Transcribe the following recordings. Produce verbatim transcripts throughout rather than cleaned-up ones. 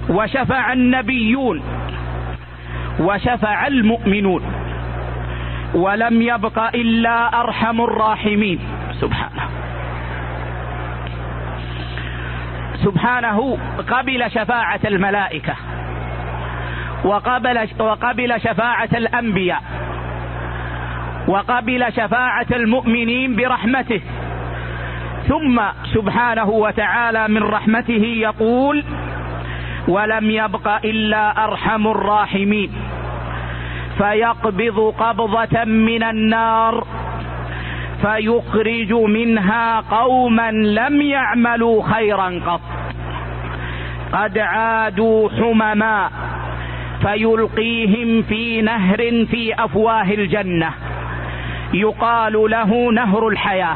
وشفع النبيون وشفع المؤمنون، ولم يبق إلا أرحم الراحمين سبحانه. سبحانه قبل شفاعة الملائكة، وقبل, وقبل شفاعة الأنبياء، وقبل شفاعة المؤمنين برحمته. ثم سبحانه وتعالى من رحمته يقول: ولم يبق إلا أرحم الراحمين، فيقبض قبضة من النار فيخرج منها قوما لم يعملوا خيرا قط، قد عادوا حمما، فيلقيهم في نهر في أفواه الجنة يقال له نهر الحياة،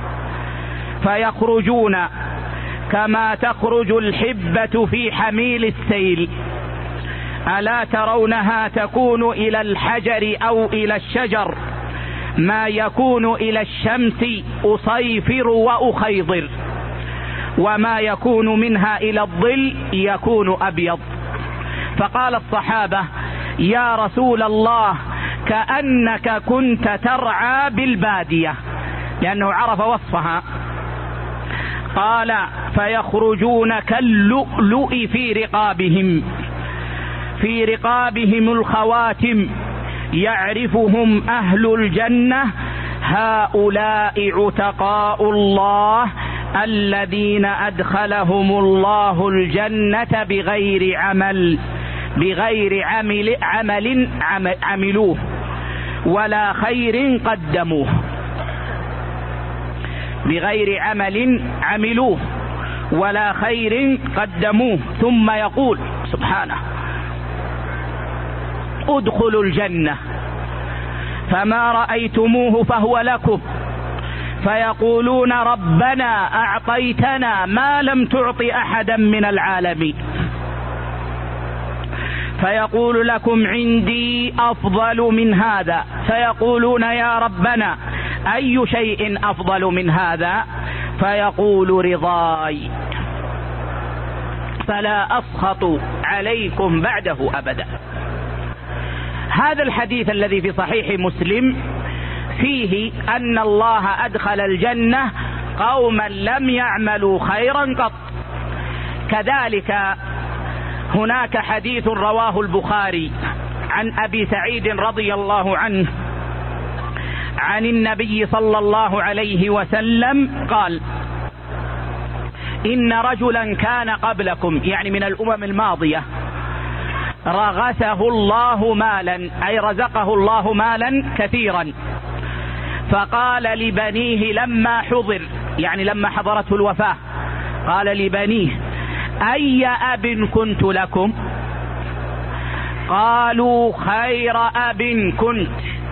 فيخرجون كما تخرج الحبة في حميل السيل، ألا ترونها تكون إلى الحجر أو إلى الشجر ما يكون إلى الشمس أصيفر وأخيضر، وما يكون منها إلى الظل يكون أبيض. فقال الصحابة: يا رسول الله، كأنك كنت ترعى بالبادية، لأنه عرف وصفها. قال: فيخرجون كاللؤلؤ في رقابهم، في رقابهم الخواتم، يعرفهم أهل الجنة: هؤلاء عتقاء الله الذين أدخلهم الله الجنة بغير عمل بغير عمل عمل عملوه ولا خير قدموه بغير عمل عملوه ولا خير قدموه. ثم يقول سبحانه: ادخلوا الجنة فما رأيتموه فهو لكم، فيقولون: ربنا أعطيتنا ما لم تعط أحدا من العالمين. فيقول: لكم عندي أفضل من هذا. فيقولون: يا ربنا أي شيء أفضل من هذا؟ فيقول: رضاي، فلا أسخط عليكم بعده أبدا. هذا الحديث الذي في صحيح مسلم فيه أن الله أدخل الجنة قوما لم يعملوا خيرا قط. كذلك هناك حديث رواه البخاري عن أبي سعيد رضي الله عنه عن النبي صلى الله عليه وسلم قال: إن رجلا كان قبلكم، يعني من الأمم الماضية، رغسه الله مالا، أي رزقه الله مالا كثيرا، فقال لبنيه لما حضر، يعني لما حضرته الوفاة، قال لبنيه: أي أب كنت لكم؟ قالوا: خير أب كنت.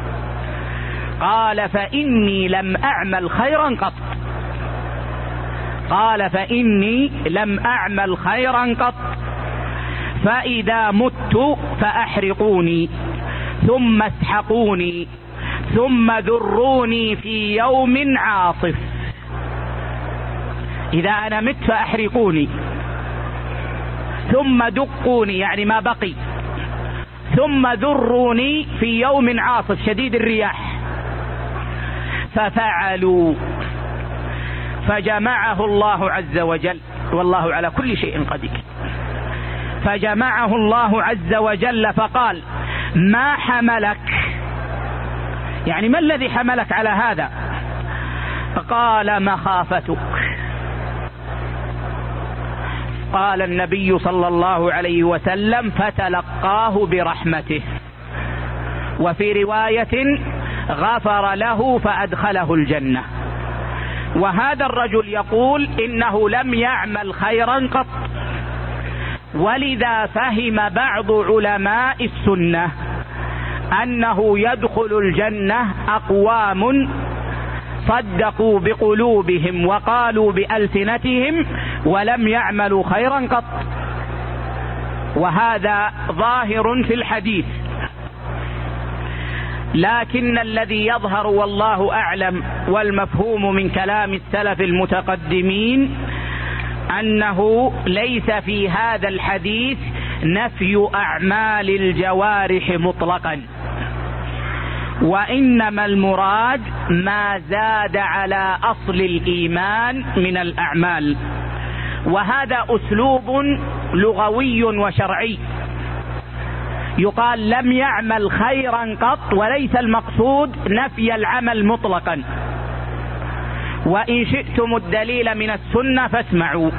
قال: فإني لم أعمل خيرا قط. قال: فإني لم أعمل خيرا قط، فإذا مت فأحرقوني ثم اسحقوني ثم ذروني في يوم عاصف. إذا أنا مت فأحرقوني، ثم دقوني، يعني ما بقي، ثم ذروني في يوم عاصف شديد الرياح. ففعلوا، فجمعه الله عز وجل، والله على كل شيء قدير. فجمعه الله عز وجل فقال: ما حملك؟ يعني ما الذي حملك على هذا؟ قال: مخافتك. قال النبي صلى الله عليه وسلم: فتلقاه برحمته. وفي رواية: غفر له فأدخله الجنة. وهذا الرجل يقول إنه لم يعمل خيرا قط، ولذا فهم بعض علماء السنة أنه يدخل الجنة أقوام صدقوا بقلوبهم وقالوا بألسنتهم ولم يعملوا خيرا قط، وهذا ظاهر في الحديث. لكن الذي يظهر والله أعلم والمفهوم من كلام السلف المتقدمين أنه ليس في هذا الحديث نفي أعمال الجوارح مطلقا، وإنما المراد ما زاد على أصل الإيمان من الأعمال، وهذا أسلوب لغوي وشرعي. يقال لم يعمل خيرا قط، وليس المقصود نفي العمل مطلقا. وإن شئتم الدليل من السنة فاسمعوا.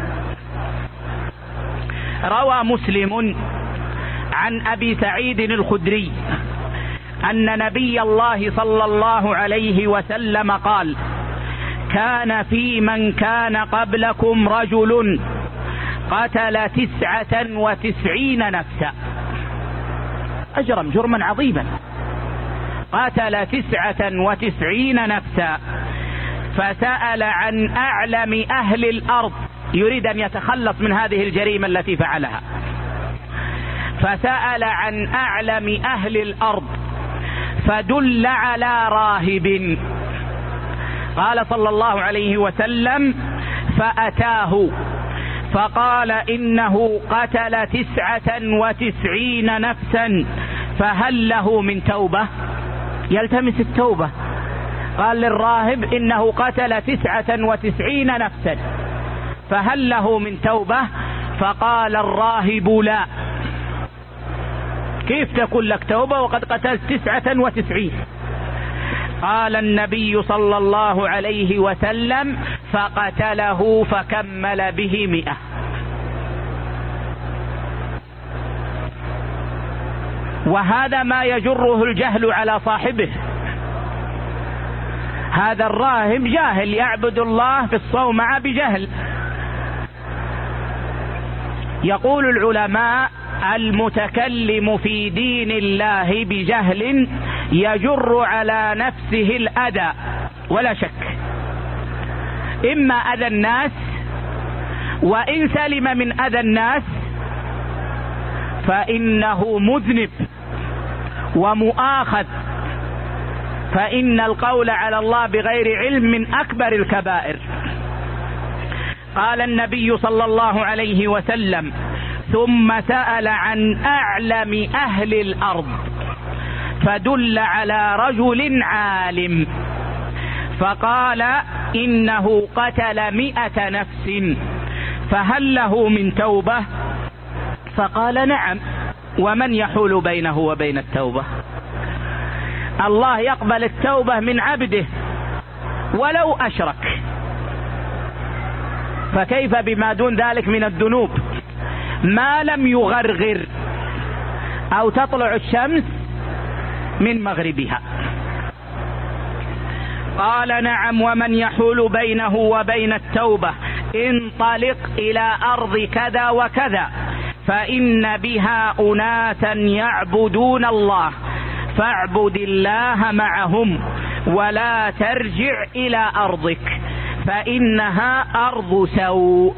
روى مسلم عن أبي سعيد الخدري أن نبي الله صلى الله عليه وسلم قال: كان في من كان قبلكم رجل قتل تسعة وتسعين نفسا، أجرم جرما عظيما، قتل تسعة وتسعين نفسا، فسأل عن أعلم أهل الأرض، يريد أن يتخلص من هذه الجريمة التي فعلها، فسأل عن أعلم أهل الأرض فدل على راهب. قال صلى الله عليه وسلم: فأتاه فقال: إنه قتل تسعة وتسعين نفسا، فهل له من توبة؟ يلتمس التوبة. قال للراهب: إنه قتل تسعة وتسعين نفسا، فهل له من توبة؟ فقال الراهب: لا. كيف تكون لك توبة وقد قتلت تسعة وتسعين؟ قال النبي صلى الله عليه وسلم: فقتله فكمل به مئة. وهذا ما يجره الجهل على صاحبه. هذا الراهب جاهل، يعبد الله في الصومعة بجهل. يقول العلماء: المتكلم في دين الله بجهل يجر على نفسه الأذى ولا شك، إما أذى الناس، وإن سلم من أذى الناس فإنه مذنب ومؤاخذ، فإن القول على الله بغير علم من أكبر الكبائر. قال النبي صلى الله عليه وسلم: ثم سأل عن أعلم أهل الأرض فدل على رجل عالم، فقال: إنه قتل مئة نفس، فهل له من توبة؟ فقال: نعم. ومن يحول بينه وبين التوبة؟ الله يقبل التوبة من عبده ولو أشرك، فكيف بما دون ذلك من الذنوب ما لم يغرغر أو تطلع الشمس من مغربها؟ قال: نعم. ومن يحول بينه وبين التوبة؟ انطلق إلى أرض كذا وكذا فإن بها أناسا يعبدون الله، فاعبد الله معهم ولا ترجع إلى أرضك فإنها أرض سوء.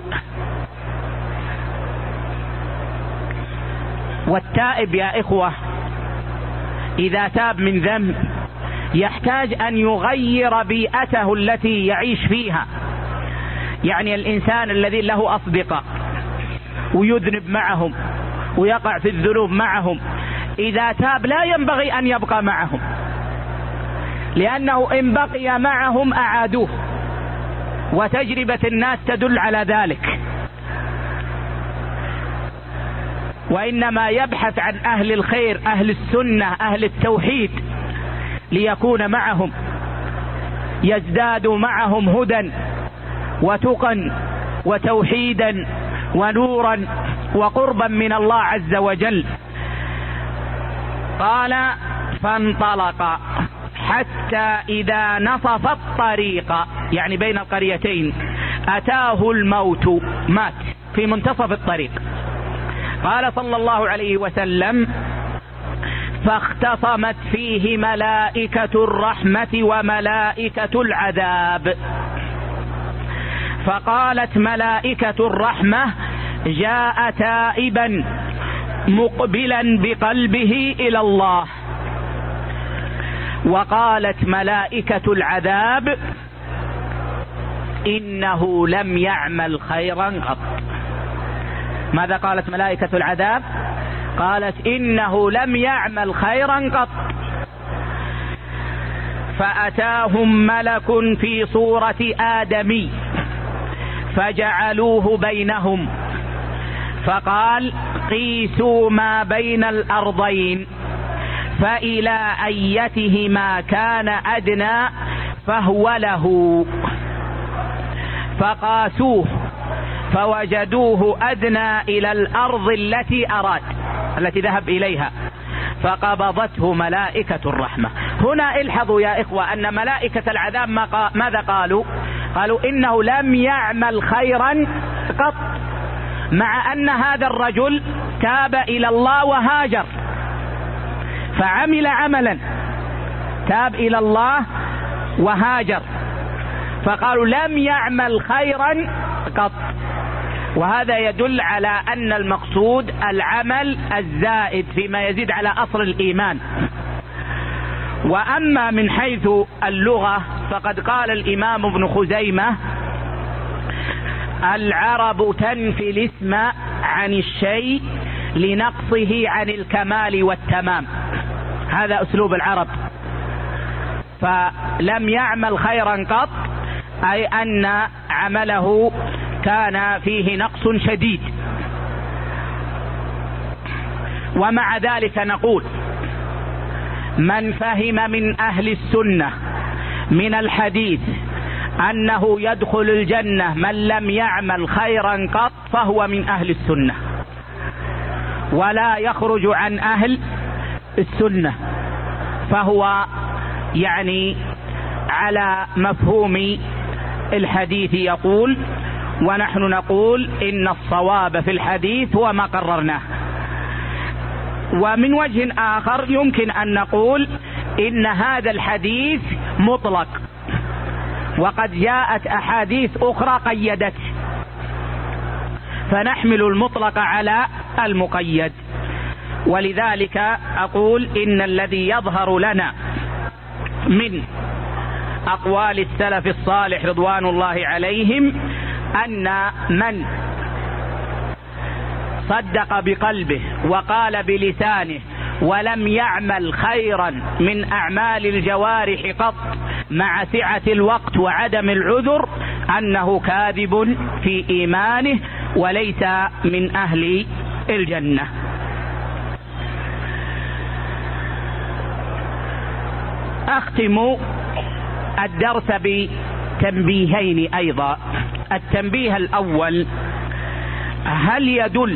والتائب يا إخوة إذا تاب من ذنب يحتاج أن يغير بيئته التي يعيش فيها. يعني الإنسان الذي له أصدقاء ويذنب معهم ويقع في الذنوب معهم، إذا تاب لا ينبغي أن يبقى معهم، لأنه إن بقي معهم أعادوه، وتجربة الناس تدل على ذلك. وإنما يبحث عن أهل الخير، أهل السنة، أهل التوحيد، ليكون معهم، يزداد معهم هدى وتقى وتوحيدا ونورا وقربا من الله عز وجل. قال: فانطلق حتى إذا نصف الطريق، يعني بين القريتين، أتاه الموت، مات في منتصف الطريق. قال صلى الله عليه وسلم: فاختصمت فيه ملائكة الرحمة وملائكة العذاب، فقالت ملائكة الرحمة: جاء تائبا مقبلا بقلبه إلى الله. وقالت ملائكة العذاب: إنه لم يعمل خيرا قط. ماذا قالت ملائكة العذاب؟ قالت إنه لم يعمل خيرا قط. فأتاهم ملك في صورة آدمي فجعلوه بينهم فقال قيسوا ما بين الأرضين فإلى أيتهما كان أدنى فهو له، فقاسوه فوجدوه أدنى إلى الأرض التي أراد التي ذهب إليها فقبضته ملائكة الرحمة. هنا الحظوا يا إخوة أن ملائكة العذاب ماذا قالوا؟ قالوا إنه لم يعمل خيرا قط، مع أن هذا الرجل تاب إلى الله وهاجر فعمل عملا، تاب إلى الله وهاجر، فقالوا لم يعمل خيرا قط. وهذا يدل على أن المقصود العمل الزائد فيما يزيد على أصل الإيمان. وأما من حيث اللغة فقد قال الإمام ابن خزيمة العرب تنفي الاسم عن الشيء لنقصه عن الكمال والتمام، هذا أسلوب العرب. فلم يعمل خيرا قط أي أن عمله كان فيه نقص شديد. ومع ذلك نقول من فهم من أهل السنة من الحديث أنه يدخل الجنة من لم يعمل خيرا قط فهو من أهل السنة ولا يخرج عن أهل السنة، فهو يعني على مفهوم الحديث يقول، ونحن نقول إن الصواب في الحديث هو ما قررناه. ومن وجه آخر يمكن أن نقول إن هذا الحديث مطلق وقد جاءت أحاديث أخرى قيدته، فنحمل المطلق على المقيد. ولذلك أقول إن الذي يظهر لنا من أقوال السلف الصالح رضوان الله عليهم أن من صدق بقلبه وقال بلسانه ولم يعمل خيرا من أعمال الجوارح قط مع سعة الوقت وعدم العذر أنه كاذب في إيمانه وليس من أهل الجنة. أختم الدرس بتنبيهين أيضا. التنبيه الأول: هل يدل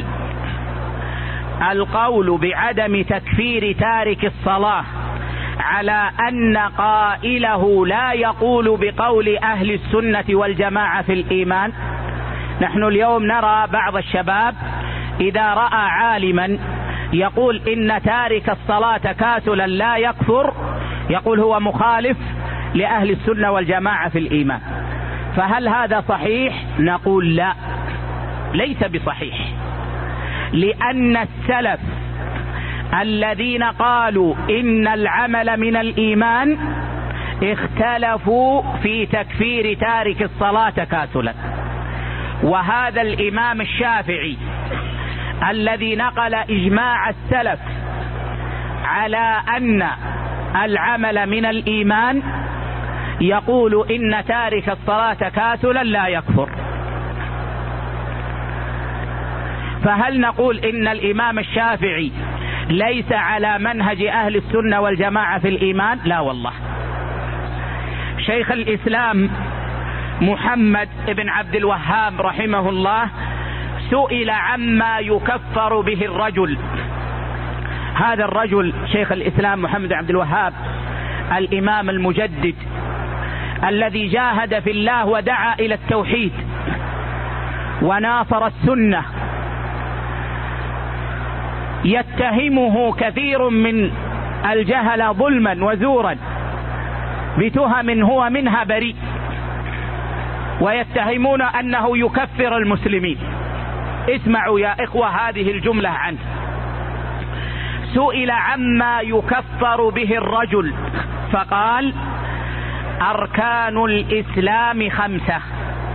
القول بعدم تكفير تارك الصلاة على أن قائله لا يقول بقول أهل السنة والجماعة في الإيمان؟ نحن اليوم نرى بعض الشباب إذا رأى عالما يقول إن تارك الصلاة كاسلا لا يكفر يقول هو مخالف لأهل السنة والجماعة في الإيمان. فهل هذا صحيح؟ نقول لا، ليس بصحيح، لأن السلف الذين قالوا إن العمل من الإيمان اختلفوا في تكفير تارك الصلاة كاسلا. وهذا الإمام الشافعي الذي نقل إجماع السلف على أن العمل من الإيمان يقول إن تارك الصلاة كاسلا لا يكفر. فهل نقول إن الإمام الشافعي ليس على منهج أهل السنة والجماعة في الإيمان؟ لا والله. شيخ الإسلام محمد بن عبد الوهاب رحمه الله سئل عما يكفر به الرجل. هذا الرجل شيخ الإسلام محمد بن عبد الوهاب الإمام المجدد الذي جاهد في الله ودعا إلى التوحيد وناصر السنة، يتهمه كثير من الجهل ظلما وزورا بتهم هو منها بريء، ويتهمون أنه يكفر المسلمين. اسمعوا يا إخوة هذه الجملة عنه: سئل عما يكفر به الرجل فقال: أركان الإسلام خمسة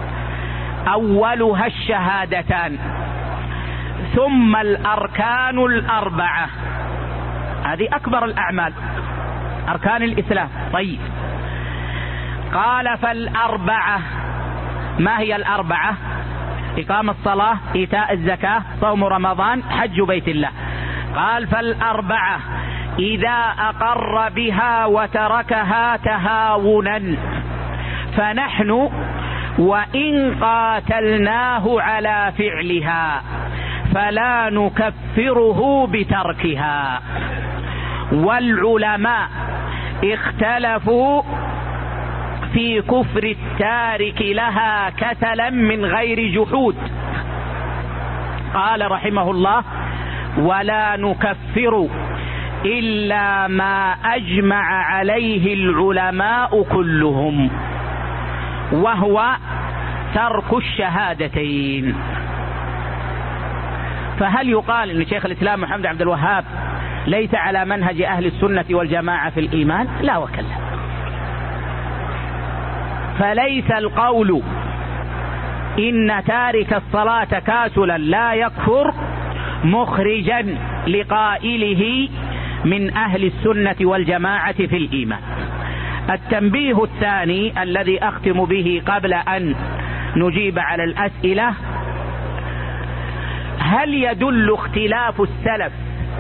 أولها الشهادتان، ثم الأركان الأربعة. هذه أكبر الأعمال، أركان الإسلام. طيب، قال فالأربعة، ما هي الأربعة؟ إقام الصلاة، إيتاء الزكاة، صوم رمضان، حج بيت الله. قال فالأربعة إذا أقر بها وتركها تهاونا فنحن وإن قاتلناه على فعلها فلا نكفره بتركها. والعلماء اختلفوا في كفر التارك لها كسلا من غير جحود. قال رحمه الله: ولا نكفر إلا ما أجمع عليه العلماء كلهم، وهو ترك الشهادتين. فهل يقال ان شيخ الإسلام محمد عبد الوهاب ليس على منهج أهل السنة والجماعة في الإيمان؟ لا وكلا. فليس القول إن تارك الصلاة كاسلا لا يكفر مخرجا لقائله من أهل السنة والجماعة في الإيمان. التنبيه الثاني الذي أختم به قبل أن نجيب على الأسئلة: هل يدل اختلاف السلف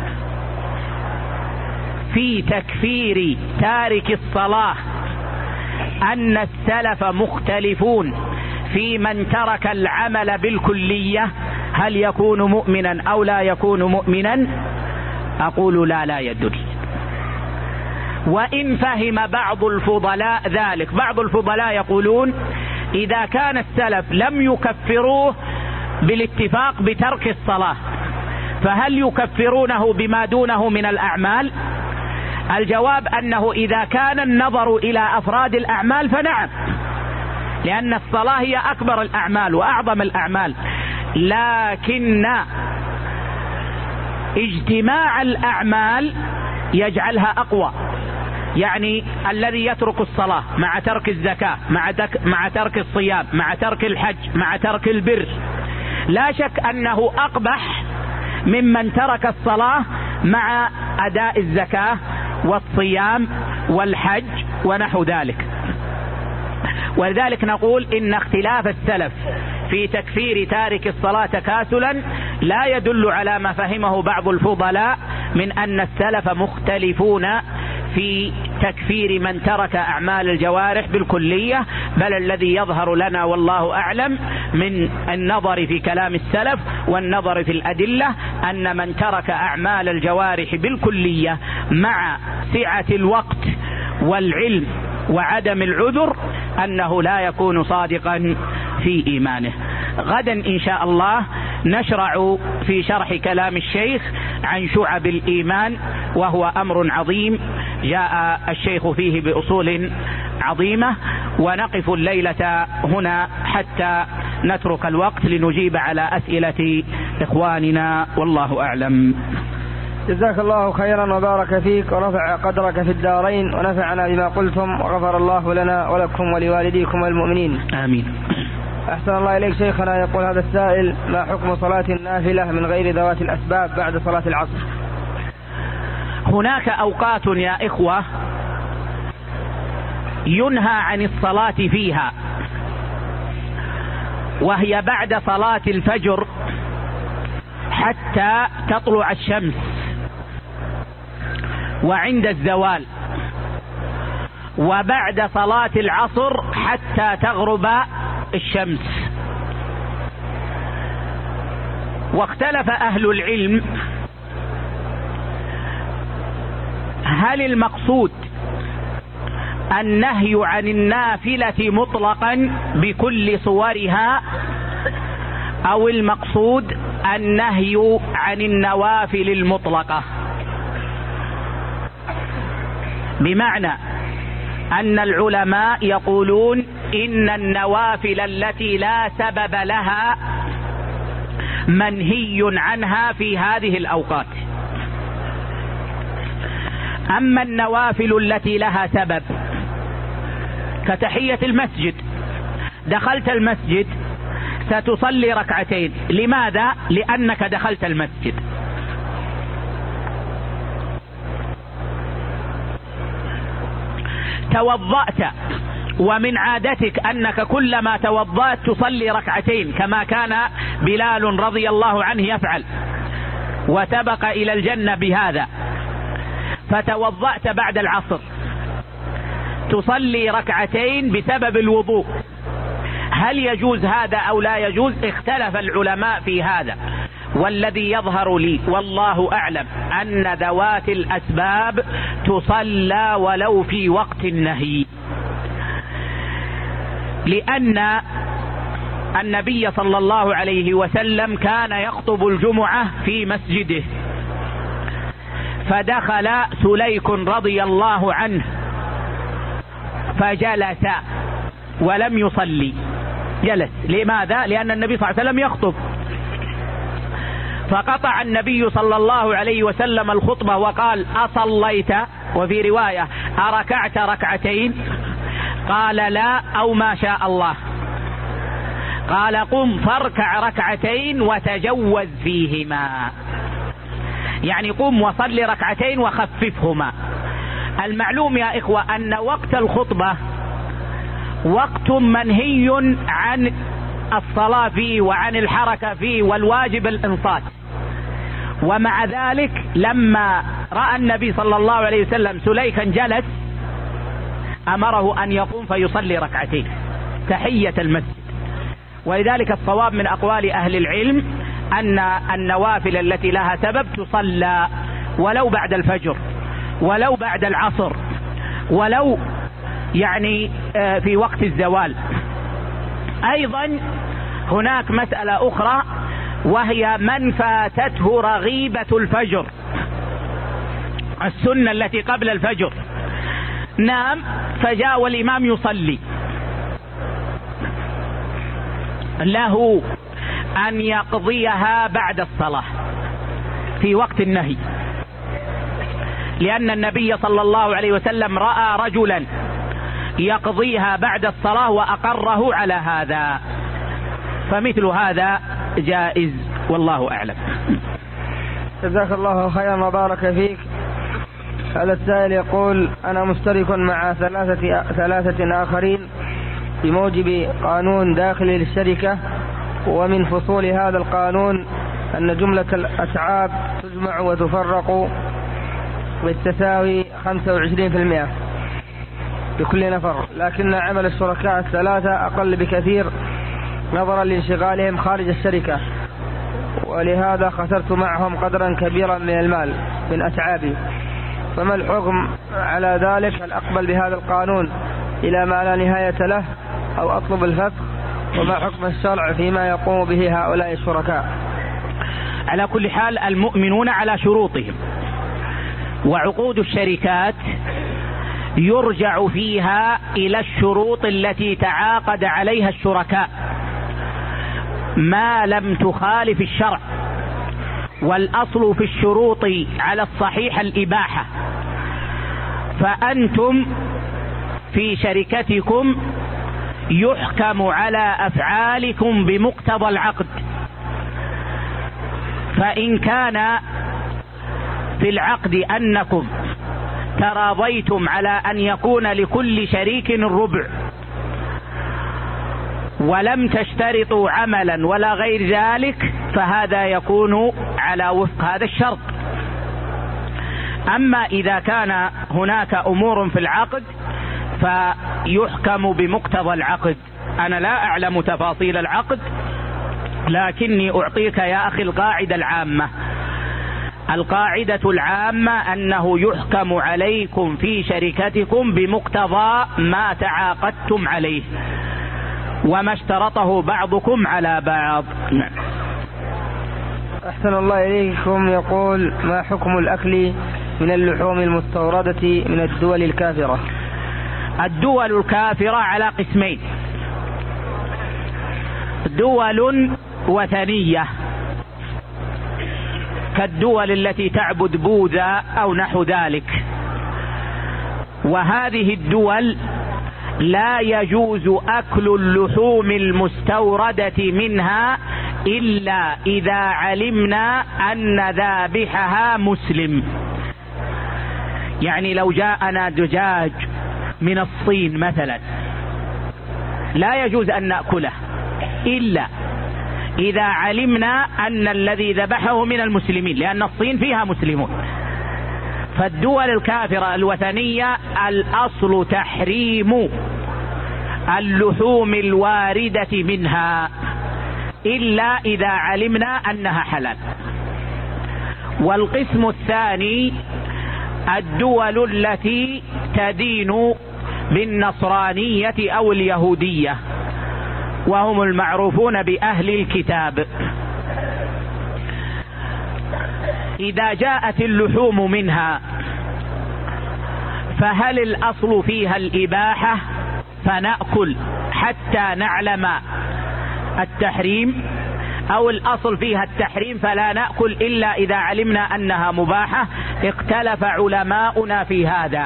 في تكفير تارك الصلاة أن السلف مختلفون في من ترك العمل بالكلية؟ هل يكون مؤمنا أو لا يكون مؤمنا؟ أقول لا، لا يدل. وإن فهم بعض الفضلاء ذلك، بعض الفضلاء يقولون إذا كان السلف لم يكفروه بالاتفاق بترك الصلاة فهل يكفرونه بما دونه من الأعمال؟ الجواب أنه إذا كان النظر إلى أفراد الأعمال فنعم، لأن الصلاة هي أكبر الأعمال وأعظم الأعمال، لكن اجتماع الأعمال يجعلها أقوى. يعني الذي يترك الصلاة مع ترك الزكاة مع, مع ترك الصيام مع ترك الحج مع ترك البر لا شك أنه أقبح ممن ترك الصلاة مع أداء الزكاة والصيام والحج ونحو ذلك. ولذلك نقول إن اختلاف السلف في تكفير تارك الصلاة كاسلا لا يدل على ما فهمه بعض الفضلاء من أن السلف مختلفون في تكفير من ترك أعمال الجوارح بالكلية، بل الذي يظهر لنا والله أعلم من النظر في كلام السلف والنظر في الأدلة أن من ترك أعمال الجوارح بالكلية مع سعة الوقت والعلم وعدم العذر أنه لا يكون صادقا في إيمانه. غدا إن شاء الله نشرع في شرح كلام الشيخ عن شعب الإيمان، وهو أمر عظيم جاء الشيخ فيه بأصول عظيمة، ونقف الليلة هنا حتى نترك الوقت لنجيب على أسئلة إخواننا، والله أعلم. جزاك الله خيرا وبارك فيك ورفع قدرك في الدارين ونفعنا بما قلتم وغفر الله لنا ولكم ولوالديكم والمؤمنين، آمين. أحسن الله إليك شيخنا. يقول هذا السائل: ما حكم صلاة النافلة من غير ذوات الأسباب بعد صلاة العصر؟ هناك أوقات يا إخوة ينهى عن الصلاة فيها، وهي بعد صلاة الفجر حتى تطلع الشمس، وعند الزوال، وبعد صلاة العصر حتى تغرب الشمس. واختلف أهل العلم هل المقصود النهي عن النافلة مطلقا بكل صورها، أو المقصود النهي عن النوافل المطلقة، بمعنى أن العلماء يقولون إن النوافل التي لا سبب لها منهي عنها في هذه الأوقات. أما النوافل التي لها سبب كتحية المسجد، دخلت المسجد ستصلي ركعتين. لماذا؟ لأنك دخلت المسجد. توضأت ومن عادتك أنك كلما توضأت تصلي ركعتين كما كان بلال رضي الله عنه يفعل وسبق إلى الجنة بهذا، فتوضأت بعد العصر تصلي ركعتين بسبب الوضوء. هل يجوز هذا أو لا يجوز؟ اختلف العلماء في هذا، والذي يظهر لي والله أعلم أن ذوات الأسباب تصلى ولو في وقت النهي، لأن النبي صلى الله عليه وسلم كان يخطب الجمعة في مسجده، فدخل سليك رضي الله عنه فجلس ولم يصلي، جلس. لماذا؟ لأن النبي صلى الله عليه وسلم يخطب. فقطع النبي صلى الله عليه وسلم الخطبة وقال: أصليت؟ وفي رواية: أركعت ركعتين؟ قال: لا، أو ما شاء الله. قال: قم فاركع ركعتين وتجوز فيهما، يعني قم وصل ركعتين وخففهما. المعلوم يا إخوة أن وقت الخطبة وقت منهي عن الصلاة فيه وعن الحركة فيه، والواجب الإنصات. ومع ذلك لما رأى النبي صلى الله عليه وسلم سليكا جلس أمره أن يقوم فيصلي ركعتين تحية المسجد. ولذلك الصواب من أقوال أهل العلم أن النوافل التي لها سبب تصلى ولو بعد الفجر، ولو بعد العصر، ولو يعني في وقت الزوال. أيضا هناك مسألة أخرى، وهي من فاتته رغيبة الفجر، السنة التي قبل الفجر، نام فجاء والإمام يصلي، له أن يقضيها بعد الصلاة في وقت النهي، لأن النبي صلى الله عليه وسلم رأى رجلا يقضيها بعد الصلاة وأقره على هذا، فمثل هذا جائز، والله أعلم. جزاك الله خيرا وبارك فيك. هذا السائل يقول: أنا مشترك مع ثلاثة ثلاثة آخرين بموجب قانون داخلي للشركة، ومن فصول هذا القانون أن جملة الأتعاب تجمع وتفرق بالتساوي خمسة وعشرين بالمئة بكل نفر، لكن عمل الشركاء الثلاثة أقل بكثير نظرا لانشغالهم خارج الشركة، ولهذا خسرت معهم قدرا كبيرا من المال من أتعابي، فما الحكم على ذلك؟ هل أقبل بهذا القانون إلى ما لا نهاية له أو أطلب الفسخ؟ وما حكم الشرع فيما يقوم به هؤلاء الشركاء؟ على كل حال المؤمنون على شروطهم، وعقود الشركات يرجع فيها إلى الشروط التي تعاقد عليها الشركاء ما لم تخالف الشرع، والأصل في الشروط على الصحيح الإباحة. فأنتم في شركتكم يحكم على أفعالكم بمقتضى العقد، فإن كان في العقد أنكم تراضيتم على أن يكون لكل شريك الربع ولم تشترطوا عملا ولا غير ذلك، فهذا يكون على وفق هذا الشرط. أما إذا كان هناك أمور في العقد فيحكم بمقتضى العقد. أنا لا أعلم تفاصيل العقد، لكني أعطيك يا أخي القاعدة العامة. القاعدة العامة أنه يحكم عليكم في شركتكم بمقتضى ما تعاقدتم عليه وما اشترطه بعضكم على بعض. أحسن الله إليكم. يقول: ما حكم الأكل من اللحوم المستوردة من الدول الكافرة؟ الدول الكافرة على قسمين: دول وثنية كالدول التي تعبد بوذا أو نحو ذلك، وهذه الدول لا يجوز أكل اللحوم المستوردة منها إلا إذا علمنا أن ذابحها مسلم. يعني لو جاءنا دجاج من الصين مثلا لا يجوز أن نأكله إلا إذا علمنا أن الذي ذبحه من المسلمين، لأن الصين فيها مسلمون. فالدول الكافرة الوثنية الأصل تحريم اللحوم الواردة منها إلا إذا علمنا أنها حلال. والقسم الثاني الدول التي تدين بالنصرانية أو اليهودية، وهم المعروفون بأهل الكتاب. إذا جاءت اللحوم منها فهل الأصل فيها الإباحة فنأكل حتى نعلم التحريم، أو الأصل فيها التحريم فلا نأكل إلا إذا علمنا أنها مباحة؟ اختلف علماؤنا في هذا،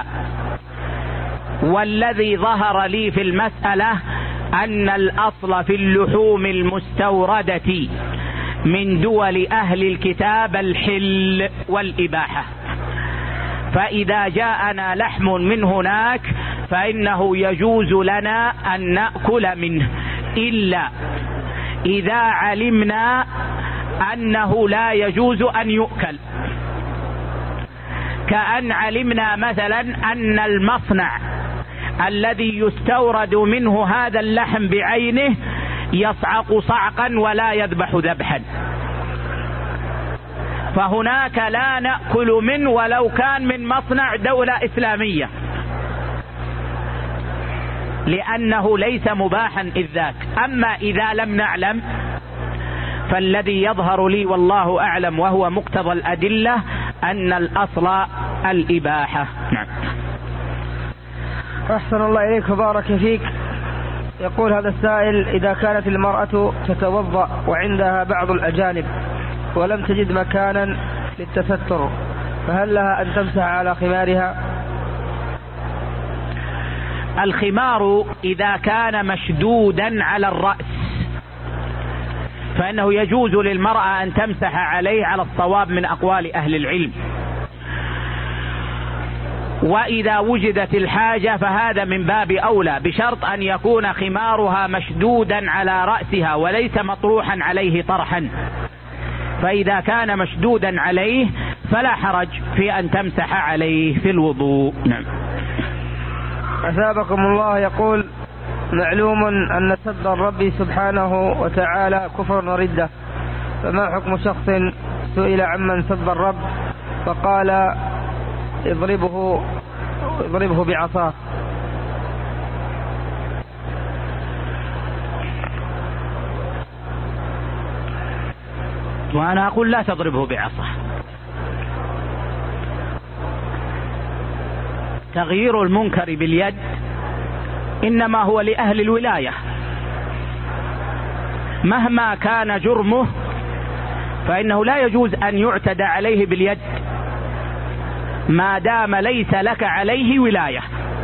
والذي ظهر لي في المسألة أن الأصل في اللحوم المستوردة من دول أهل الكتاب الحل والإباحة. فإذا جاءنا لحم من هناك فإنه يجوز لنا أن نأكل منه، إلا إذا علمنا أنه لا يجوز أن يؤكل. كأن علمنا مثلا أن المصنع الذي يستورد منه هذا اللحم بعينه يصعق صعقا ولا يذبح ذبحا، فهناك لا نأكل منه ولو كان من مصنع دولة إسلامية، لأنه ليس مباحا إذ ذاك. أما إذا لم نعلم فالذي يظهر لي والله أعلم وهو مقتضى الأدلة أن الأصل الإباحة. نعم. أحسن الله إليك وبارك فيك. يقول هذا السائل: إذا كانت المرأة تتوضأ وعندها بعض الأجانب ولم تجد مكانا للتستر، فهل لها أن تمسح على خمارها؟ الخمار إذا كان مشدودا على الرأس فإنه يجوز للمرأة أن تمسح عليه على الصواب من أقوال أهل العلم. وإذا وجدت الحاجة فهذا من باب أولى، بشرط أن يكون خمارها مشدودا على رأسها وليس مطروحا عليه طرحا. فإذا كان مشدودا عليه فلا حرج في أن تمسح عليه في الوضوء. نعم. أثابكم الله. يقول: معلوم أن سب الرب سبحانه وتعالى كفر وردة، فما حكم شخص سئل عمن سب الرب فقال اضربه اضربه بعصاه؟ وأنا أقول لا تضربه بعصاه. تغيير المنكر باليد إنما هو لأهل الولاية، مهما كان جرمه فإنه لا يجوز أن يعتدى عليه باليد ما دام ليس لك عليه ولاية،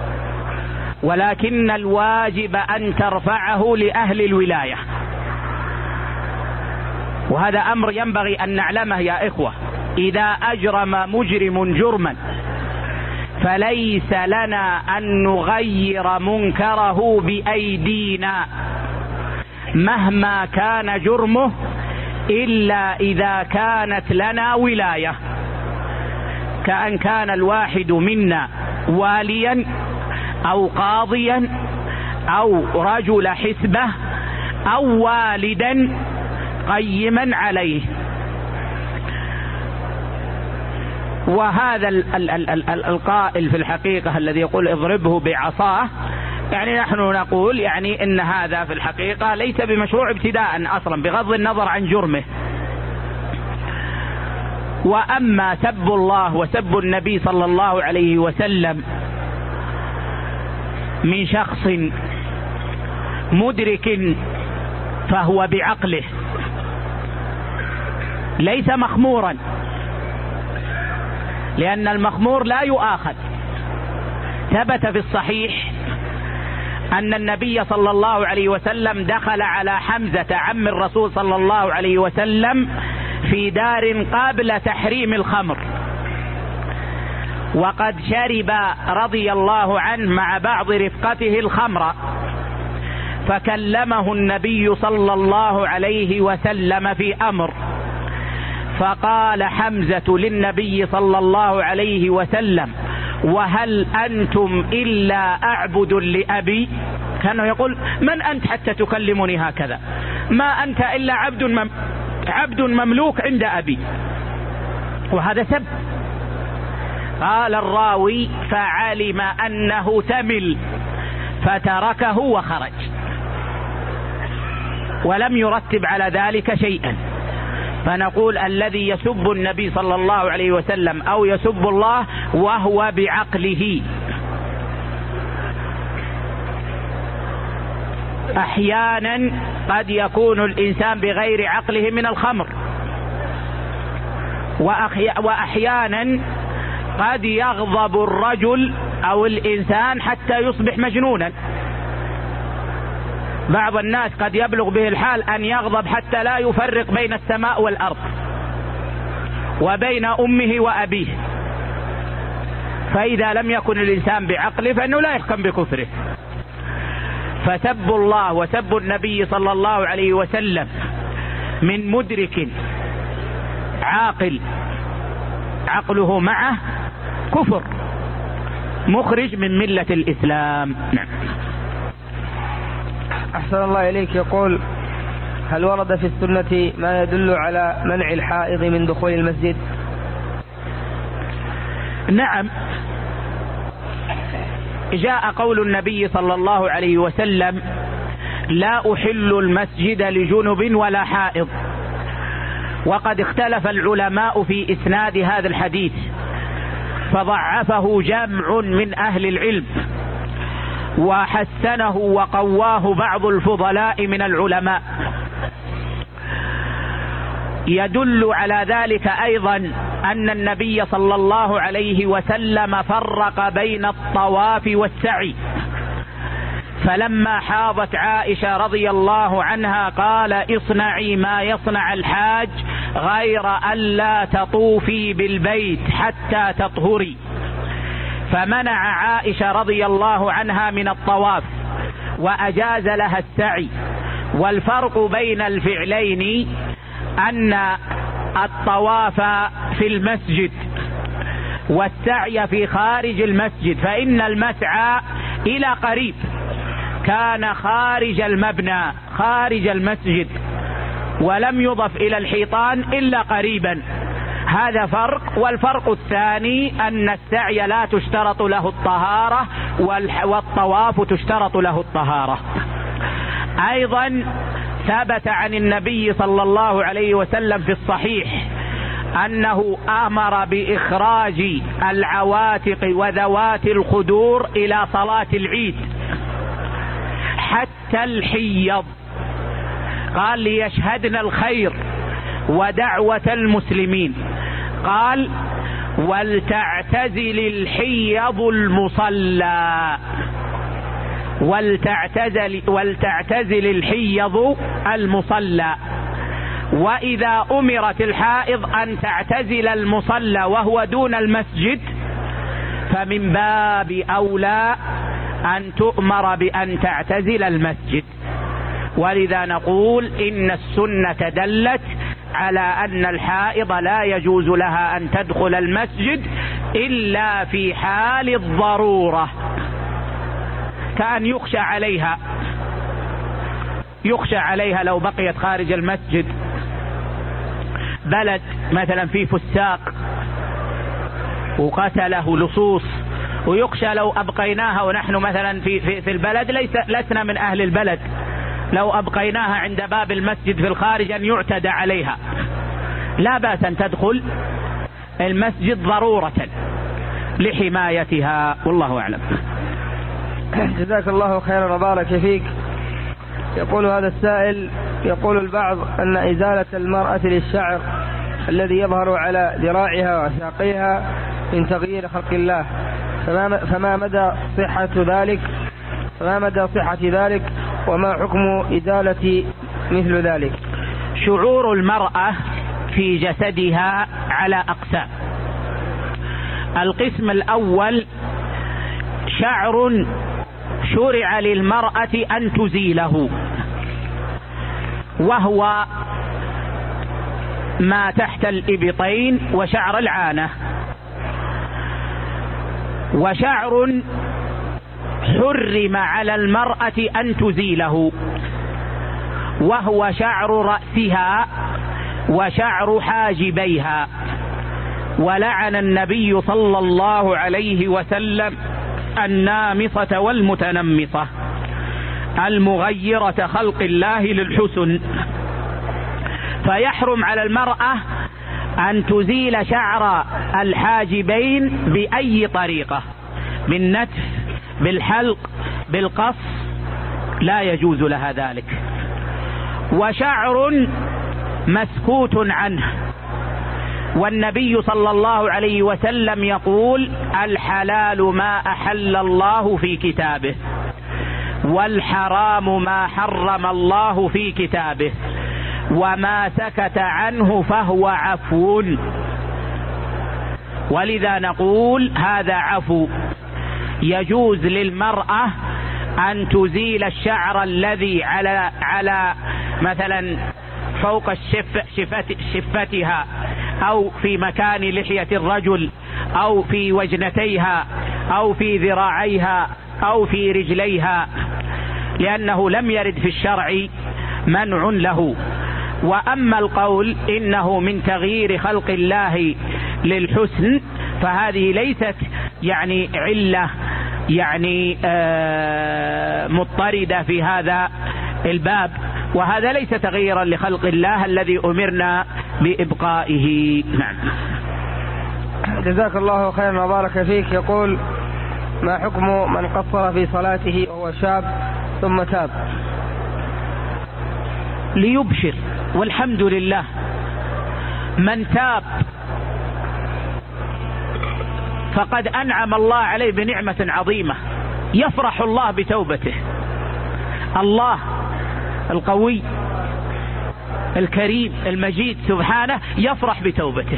ولكن الواجب أن ترفعه لأهل الولاية. وهذا أمر ينبغي أن نعلمه يا إخوة. إذا أجرم مجرم جرما فليس لنا أن نغير منكره بأيدينا مهما كان جرمه، إلا إذا كانت لنا ولاية، كأن كان الواحد منا واليا أو قاضيا أو رجل حسبة أو والدا قيما عليه. وهذا ال ال ال ال ال القائل في الحقيقة الذي يقول اضربه بعصاه، يعني نحن نقول يعني إن هذا في الحقيقة ليس بمشروع ابتداء أصلا بغض النظر عن جرمه. وأما سب الله وسب النبي صلى الله عليه وسلم من شخص مدرك فهو بعقله ليس مخمورا، لأن المخمور لا يؤاخذ. ثبت في الصحيح أن النبي صلى الله عليه وسلم دخل على حمزة عم الرسول صلى الله عليه وسلم في دار قبل تحريم الخمر، وقد شرب رضي الله عنه مع بعض رفقته الخمر، فكلمه النبي صلى الله عليه وسلم في أمر، فقال حمزة للنبي صلى الله عليه وسلم: وهل أنتم إلا أعبد لأبي؟ كانه يقول: من أنت حتى تكلمني هكذا؟ ما أنت إلا عبد مم عبد مملوك عند أبي. وهذا سب. قال الراوي: فعلم أنه ثمل فتركه وخرج، ولم يرتب على ذلك شيئا. فنقول: الذي يسب النبي صلى الله عليه وسلم أو يسب الله وهو بعقله. أحيانا قد يكون الإنسان بغير عقله من الخمر، وأحيانا قد يغضب الرجل أو الإنسان حتى يصبح مجنونا. بعض الناس قد يبلغ به الحال أن يغضب حتى لا يفرق بين السماء والأرض وبين أمه وأبيه. فإذا لم يكن الإنسان بعقله فإنه لا يحكم بكفره. فسب الله وسب النبي صلى الله عليه وسلم من مدرك عاقل عقله معه كفر مخرج من ملة الإسلام. نعم. أحسن الله إليك. يقول: هل ورد في السنة ما يدل على منع الحائض من دخول المسجد؟ نعم، جاء قول النبي صلى الله عليه وسلم: لا أحل المسجد لجنب ولا حائض. وقد اختلف العلماء في إسناد هذا الحديث، فضعفه جمع من أهل العلم، وحسنه وقواه بعض الفضلاء من العلماء. يدل على ذلك أيضا أن النبي صلى الله عليه وسلم فرق بين الطواف والسعي، فلما حاضت عائشة رضي الله عنها قال: اصنعي ما يصنع الحاج غير أن لا تطوفي بالبيت حتى تطهري، فمنع عائشة رضي الله عنها من الطواف وأجاز لها السعي. والفرق بين الفعلين أن الطواف في المسجد والسعي في خارج المسجد، فإن المسعى إلى قريب كان خارج المبنى خارج المسجد ولم يضف إلى الحيطان إلا قريبا. هذا فرق. والفرق الثاني أن السعي لا تشترط له الطهارة والطواف تشترط له الطهارة. أيضا ثبت عن النبي صلى الله عليه وسلم في الصحيح أنه أمر بإخراج العواتق وذوات الخدور إلى صلاة العيد حتى الحيض، قال: ليشهدن الخير ودعوة المسلمين. قال: ولتعتزل الحيض المصلى ولتعتزل, ولتعتزل الحيض المصلى. وإذا أمرت الحائض أن تعتزل المصلى وهو دون المسجد فمن باب أولى أن تؤمر بأن تعتزل المسجد. ولذا نقول إن السنة دلت على أن الحائض لا يجوز لها أن تدخل المسجد إلا في حال الضرورة، كأن يخشى عليها يخشى عليها لو بقيت خارج المسجد، بلد مثلا فيه فساق وقتله لصوص، ويخشى لو أبقيناها ونحن مثلا في, في, في البلد ليس لسنا من أهل البلد، لو أبقيناها عند باب المسجد في الخارج أن يعتدى عليها. لا بأس أن تدخل المسجد ضرورة لحمايتها، والله أعلم. جزاك الله خيرا وبارك فيك. يقول هذا السائل: يقول البعض أن إزالة المرأة للشعر الذي يظهر على ذراعها وساقيها من تغيير خلق الله، فما, فما مدى صحة ذلك؟ فما مدى صحة ذلك وما حكم إزالة مثل ذلك؟ شعور المرأة في جسدها على أقسام. القسم الأول شعر شرع للمرأة أن تزيله، وهو ما تحت الإبطين وشعر العانة، وشعر حرم على المرأة أن تزيله، وهو شعر رأسها وشعر حاجبيها. ولعن النبي صلى الله عليه وسلم النامصة والمتنمصة المغيرة خلق الله للحسن. فيحرم على المرأة أن تزيل شعر الحاجبين بأي طريقة، بالنتف، بالحلق، بالقص، لا يجوز لها ذلك. وشعر مسكوت عنه، والنبي صلى الله عليه وسلم يقول: الحلال ما أحل الله في كتابه، والحرام ما حرم الله في كتابه، وما سكت عنه فهو عفو. ولذا نقول هذا عفو. يجوز للمرأة أن تزيل الشعر الذي على على مثلا فوق الشف شفت شفتها، أو في مكان لحية الرجل، أو في وجنتيها، أو في ذراعيها، أو في رجليها، لأنه لم يرد في الشرع منع له. وأما القول إنه من تغيير خلق الله للحسن، فهذه ليست يعني علة يعني آه مضطردة في هذا الباب، وهذا ليس تغييرا لخلق الله الذي أمرنا بإبقائه. نعم. جزاك الله خيرا وبارك فيك. يقول: ما حكم من قصر في صلاته وهو شاب ثم تاب؟ ليبشر والحمد لله. من تاب فقد أنعم الله عليه بنعمة عظيمة، يفرح الله بتوبته. الله القوي الكريم المجيد سبحانه يفرح بتوبته،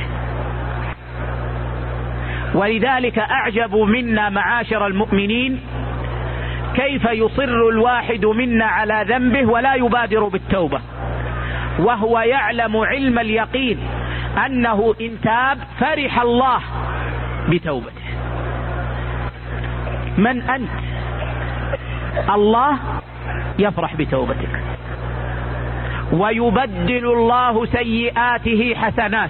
ولذلك أعجب منا معاشر المؤمنين كيف يصر الواحد منا على ذنبه ولا يبادر بالتوبة، وهو يعلم علم اليقين أنه إن تاب فرح الله بتوبته. من أنت؟ الله يفرح بتوبتك، ويبدل الله سيئاته حسنات.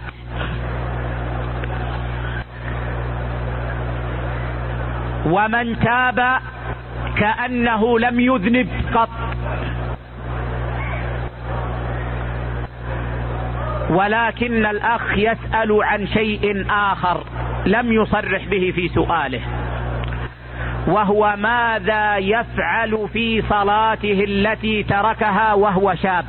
ومن تاب كأنه لم يذنب قط. ولكن الأخ يسأل عن شيء آخر لم يصرح به في سؤاله، وهو ماذا يفعل في صلاته التي تركها وهو شاب.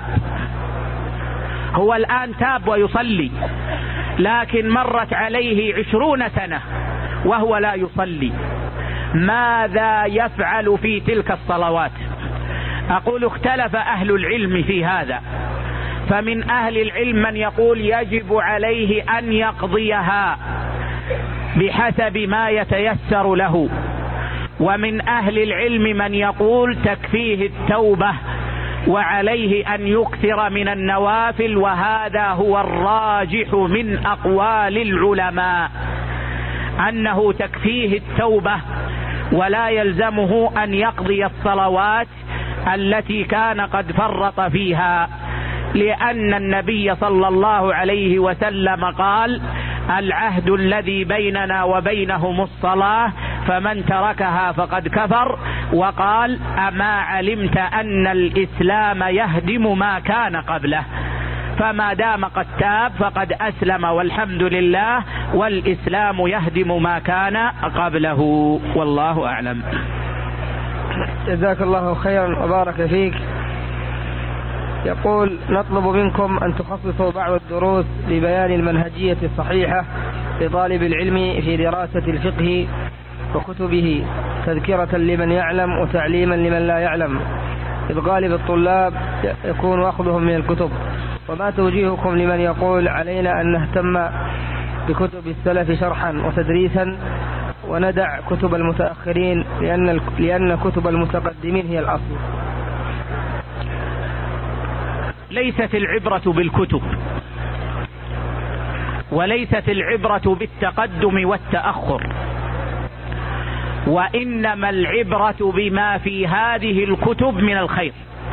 هو الآن تاب ويصلي، لكن مرت عليه عشرون سنة وهو لا يصلي. ماذا يفعل في تلك الصلوات؟ أقول اختلف أهل العلم في هذا، فمن أهل العلم من يقول يجب عليه أن يقضيها بحسب ما يتيسر له، ومن أهل العلم من يقول تكفيه التوبة وعليه أن يكثر من النوافل، وهذا هو الراجح من أقوال العلماء، أنه تكفيه التوبة ولا يلزمه أن يقضي الصلوات التي كان قد فرط فيها، لأن النبي صلى الله عليه وسلم قال: العهد الذي بيننا وبينهم الصلاة، فمن تركها فقد كفر. وقال: أما علمت أن الإسلام يهدم ما كان قبله؟ فما دام قد تاب فقد أسلم والحمد لله، والإسلام يهدم ما كان قبله، والله أعلم. جزاك الله خيرا وبارك فيك. يقول: نطلب منكم أن تخصصوا بعض الدروس لبيان المنهجية الصحيحة لطالب العلم في دراسة الفقه وكتبه تذكرة لمن يعلم وتعليما لمن لا يعلم، إذ غالب الطلاب يكون أخذهم من الكتب. وما توجيهكم لمن يقول علينا أن نهتم بكتب السلف شرحا وتدريسا وندع كتب المتأخرين لأن, لأن كتب المتقدمين هي الأصل؟ ليست العبرة بالكتب، وليست العبرة بالتقدم والتأخر، وإنما العبرة بما في هذه الكتب من الخير.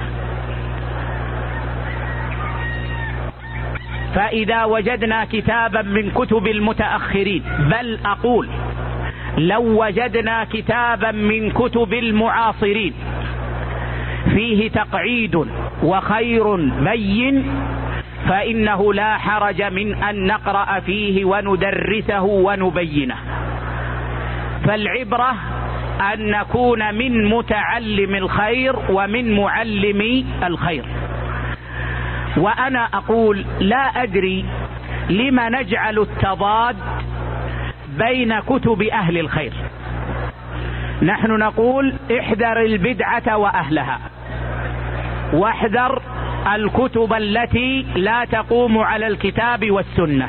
فإذا وجدنا كتابا من كتب المتأخرين، بل أقول لو وجدنا كتابا من كتب المعاصرين فيه تقعيد وخير بين، فإنه لا حرج من أن نقرأ فيه وندرسه ونبينه. فالعبرة أن نكون من متعلم الخير ومن معلمي الخير. وأنا أقول لا أدري لما نجعل التضاد بين كتب أهل الخير. نحن نقول احذر البدعة وأهلها، واحذر الكتب التي لا تقوم على الكتاب والسنة،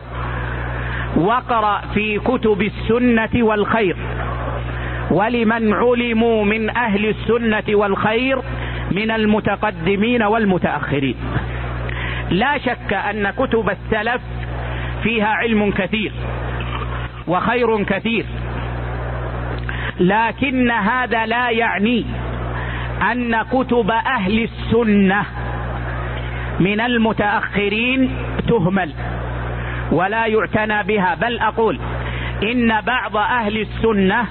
واقرأ في كتب السنة والخير، ولمن علموا من أهل السنة والخير من المتقدمين والمتأخرين. لا شك أن كتب السلف فيها علم كثير وخير كثير، لكن هذا لا يعني أن كتب أهل السنة من المتأخرين تهمل ولا يعتنى بها، بل أقول إن بعض أهل السنة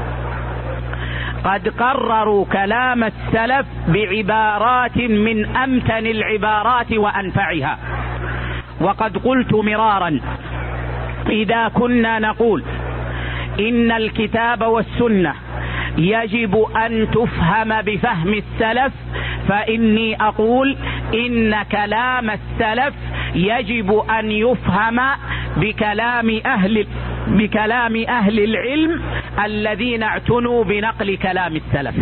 قد قرروا كلام السلف بعبارات من أمتن العبارات وأنفعها. وقد قلت مرارا إذا كنا نقول إن الكتاب والسنة يجب أن تفهم بفهم السلف، فإني أقول إن كلام السلف يجب أن يفهم بكلام أهل بكلام أهل العلم الذين اعتنوا بنقل كلام السلف،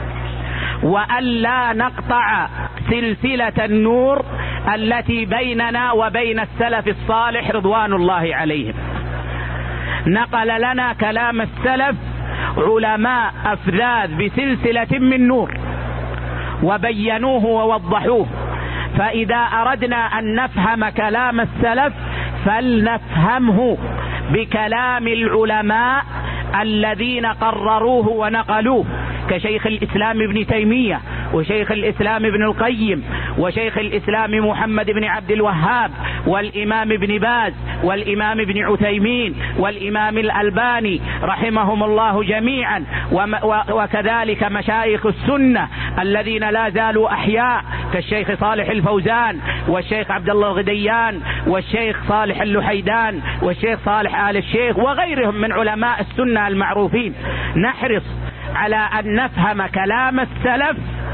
وألا نقطع سلسلة النور التي بيننا وبين السلف الصالح رضوان الله عليهم. نقل لنا كلام السلف علماء أفذاذ بسلسلة من نور وبينوه ووضحوه. فإذا أردنا أن نفهم كلام السلف فلنفهمه بكلام العلماء الذين قرروه ونقلوه، كشيخ الإسلام ابن تيمية وشيخ الإسلام ابن القيم وشيخ الإسلام محمد بن عبد الوهاب والإمام ابن باز والإمام ابن عثيمين والإمام الألباني رحمهم الله جميعا، وكذلك مشايخ السنة الذين لا زالوا أحياء كالشيخ صالح الفوزان والشيخ عبد الله الغديان والشيخ صالح اللحيدان والشيخ صالح آل الشيخ وغيرهم من علماء السنة المعروفين. نحرص على أن نفهم كلام السلف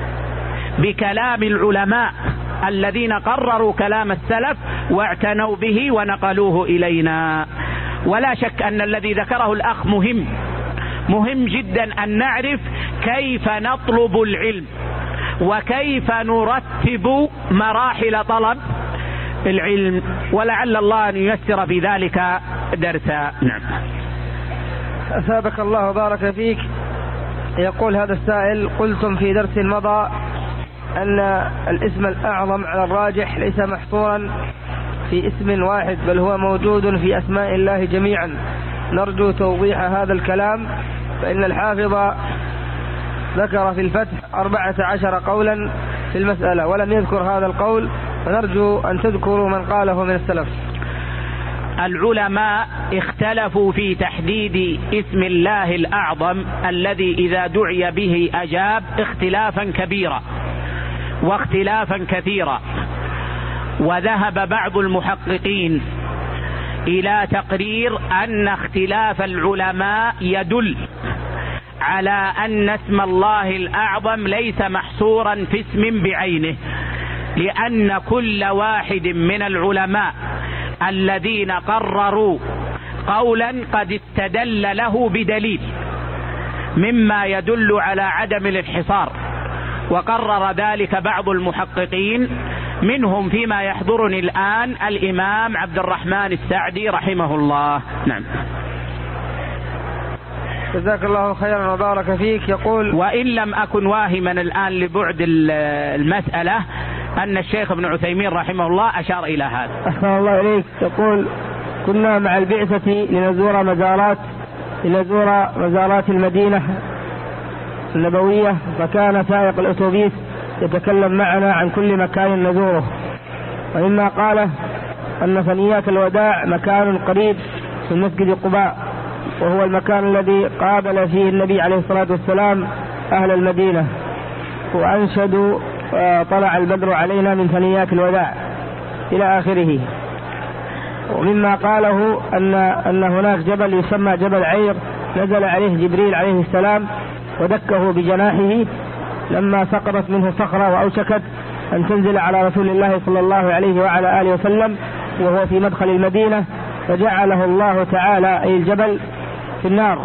بكلام العلماء الذين قرروا كلام السلف واعتنوا به ونقلوه إلينا. ولا شك أن الذي ذكره الأخ مهم مهم جدا أن نعرف كيف نطلب العلم وكيف نرتب مراحل طلب العلم، ولعل الله أن ييسر في ذلك درسا. نعم. أثابك الله وبارك فيك. يقول هذا السائل: قلتم في درس مضى أن الاسم الأعظم على الراجح ليس محصورا في اسم واحد، بل هو موجود في أسماء الله جميعا. نرجو توضيح هذا الكلام، فإن الحافظ ذكر في الفتح أربعة عشر قولا في المسألة ولم يذكر هذا القول، فنرجو أن تذكروا من قاله من السلف. العلماء اختلفوا في تحديد اسم الله الأعظم الذي إذا دعي به أجاب اختلافا كبيرا واختلافا كثيرا. وذهب بعض المحققين إلى تقرير أن اختلاف العلماء يدل على أن اسم الله الأعظم ليس محصورا في اسم بعينه، لأن كل واحد من العلماء الذين قرروا قولا قد استدل له بدليل مما يدل على عدم الانحصار، وقرر ذلك بعض المحققين، منهم فيما يحضرني الآن الإمام عبد الرحمن السعدي رحمه الله. نعم. جزاك الله خيرا وبارك فيك. يقول: وإن لم أكن واهما الآن لبعد المسألة أن الشيخ ابن عثيمين رحمه الله أشار إلى هذا. أحسن الله إليك. يقول: كنا مع البعثة لنزور مزارات لنزور مزارات المدينة النبوية، فكان سائق الأتوبيس يتكلم معنا عن كل مكان نزوره، ومما قاله أن ثنيات الوداع مكان قريب من مسجد قباء، وهو المكان الذي قابل فيه النبي عليه الصلاة والسلام أهل المدينة، وأنشدوا طلع البدر علينا من ثنيات الوداع إلى آخره. ومما قاله أن, أن هناك جبل يسمى جبل عير نزل عليه جبريل عليه السلام ودكه بجناحه لما سقطت منه صخرة وأوشكت أن تنزل على رسول الله صلى الله عليه وعلى آله وسلم وهو في مدخل المدينة، فجعله الله تعالى أي الجبل في النار.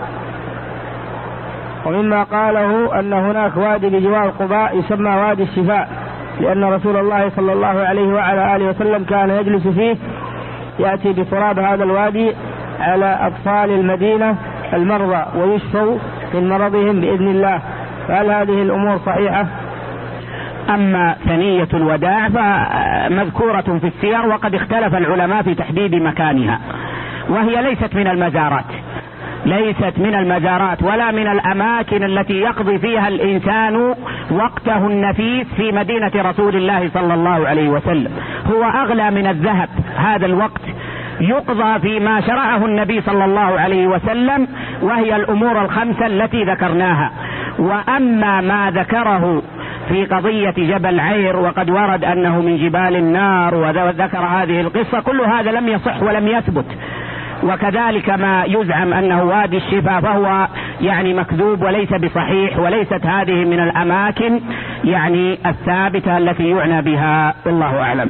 ومما قاله أن هناك وادي بجوار قباء يسمى وادي الشفاء، لأن رسول الله صلى الله عليه وعلى آله وسلم كان يجلس فيه يأتي بتراب هذا الوادي على أطفال المدينة المرضى ويشفوا من مرضهم بإذن الله. فهل هذه الأمور صحيحة؟ أما ثنية الوداع فمذكورة في السير، وقد اختلف العلماء في تحديد مكانها، وهي ليست من المزارات ليست من المزارات ولا من الأماكن التي يقضي فيها الإنسان وقته النفيس في مدينة رسول الله صلى الله عليه وسلم. هو أغلى من الذهب، هذا الوقت يقضى فيما شرعه النبي صلى الله عليه وسلم، وهي الأمور الخمسة التي ذكرناها. وأما ما ذكره في قضية جبل عير وقد ورد أنه من جبال النار وذكر هذه القصة، كل هذا لم يصح ولم يثبت. وكذلك ما يزعم أنه وادي الشفاء فهو يعني مكذوب وليس بصحيح، وليست هذه من الأماكن يعني الثابتة التي يعنى بها، والله أعلم.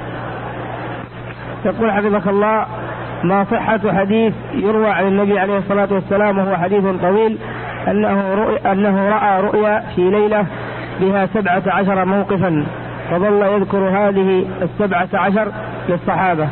يقول حفظك الله: ما صحة حديث يروى عن النبي عليه الصلاة والسلام وهو حديث طويل أنه, رؤي أنه رأى رؤيا في ليلة بها سبعة عشر موقفا، فظل يذكر هذه السبعة عشر للصحابة؟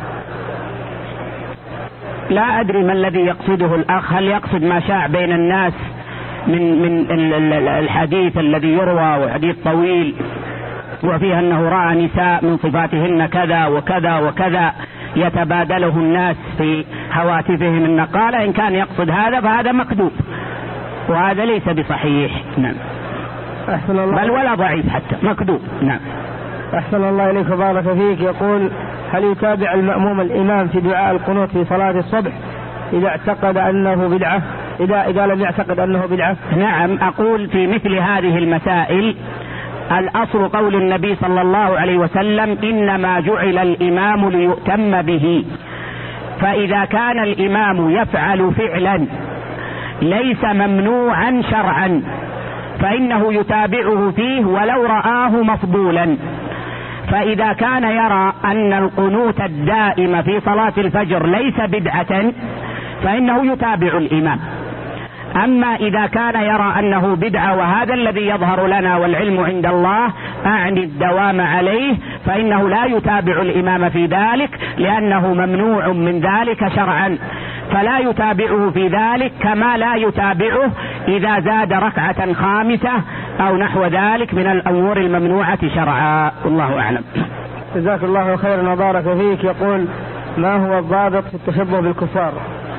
لا أدري ما الذي يقصده الأخ، هل يقصد ما شاع بين الناس من من الحديث الذي يروى وحديث طويل وفيه أنه رأى نساء من صفاتهن كذا وكذا وكذا يتبادله الناس في هواتفهم النقالة؟ إن كان يقصد هذا فهذا مكذوب، وهذا ليس بصحيح. نعم. أحسن الله. بل ولا ضعيف حتى، مكذوب. نعم. أحسن الله إليك وبارك فيك. يقول: هل يتابع المأموم الإمام في دعاء القنوت في صلاة الصبح إذا اعتقد أنه بدعة إذا إذا لم يعتقد أنه بدعة؟ نعم. أقول في مثل هذه المسائل الأصل قول النبي صلى الله عليه وسلم: إنما جعل الإمام ليؤتم به. فإذا كان الإمام يفعل فعلا ليس ممنوعا شرعا فإنه يتابعه فيه ولو رآه مفضولا. فإذا كان يرى أن القنوت الدائم في صلاة الفجر ليس بدعة فإنه يتابع الإمام. أما إذا كان يرى أنه بدعة، وهذا الذي يظهر لنا والعلم عند الله، أعني الدوام عليه، فإنه لا يتابع الإمام في ذلك لأنه ممنوع من ذلك شرعا، فلا يتابعه في ذلك، كما لا يتابعه إذا زاد ركعة خامسة أو نحو ذلك من الأمور الممنوعة شرعا، والله أعلم. جزاك الله خيرا وبارك فيك. يقول: ما هو الضابط في التشبه بالكفار؟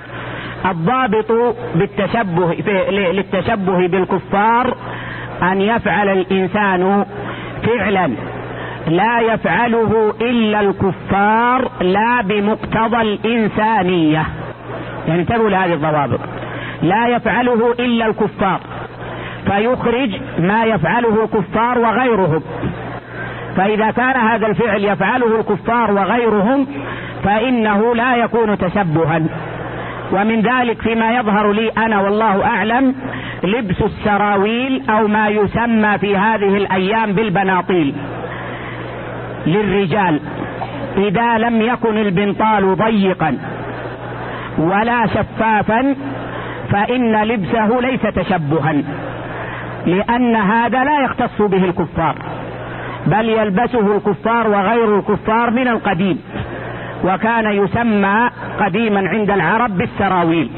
الضابط بالتشبه للتشبه بالكفار أن يفعل الإنسان فعلا لا يفعله إلا الكفار لا بمقتضى الإنسانية. يعني تقول هذه الضوابط: لا يفعله إلا الكفار، فيخرج ما يفعله كفار وغيرهم. فإذا كان هذا الفعل يفعله الكفار وغيرهم فإنه لا يكون تشبها. ومن ذلك فيما يظهر لي أنا والله أعلم لبس السراويل أو ما يسمى في هذه الأيام بالبناطيل للرجال، إذا لم يكن البنطال ضيقا ولا شفافا فإن لبسه ليس تشبها، لأن هذا لا يختص به الكفار، بل يلبسه الكفار وغير الكفار من القديم، وكان يسمى قديما عند العرب بالسراويل.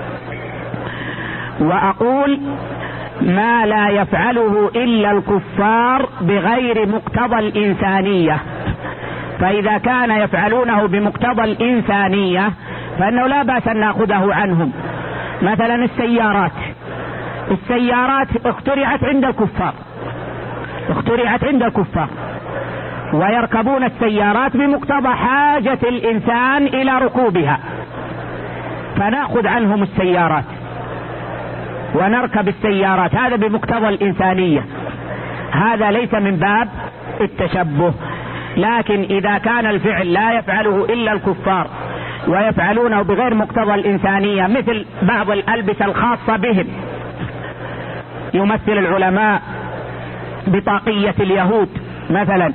وأقول ما لا يفعله إلا الكفار بغير مقتضى الإنسانية، فإذا كان يفعلونه بمقتضى الإنسانية فإنه لا بأس أن نأخذه عنهم. مثلا السيارات السيارات اخترعت عند الكفار اخترعت عند الكفار ويركبون السيارات بمقتضى حاجة الإنسان إلى ركوبها، فنأخذ عنهم السيارات ونركب السيارات، هذا بمقتضى الإنسانية، هذا ليس من باب التشبه. لكن إذا كان الفعل لا يفعله إلا الكفار ويفعلونه بغير مقتضى الإنسانية، مثل بعض الألبسة الخاصة بهم، يمثل العلماء بطاقية اليهود مثلا،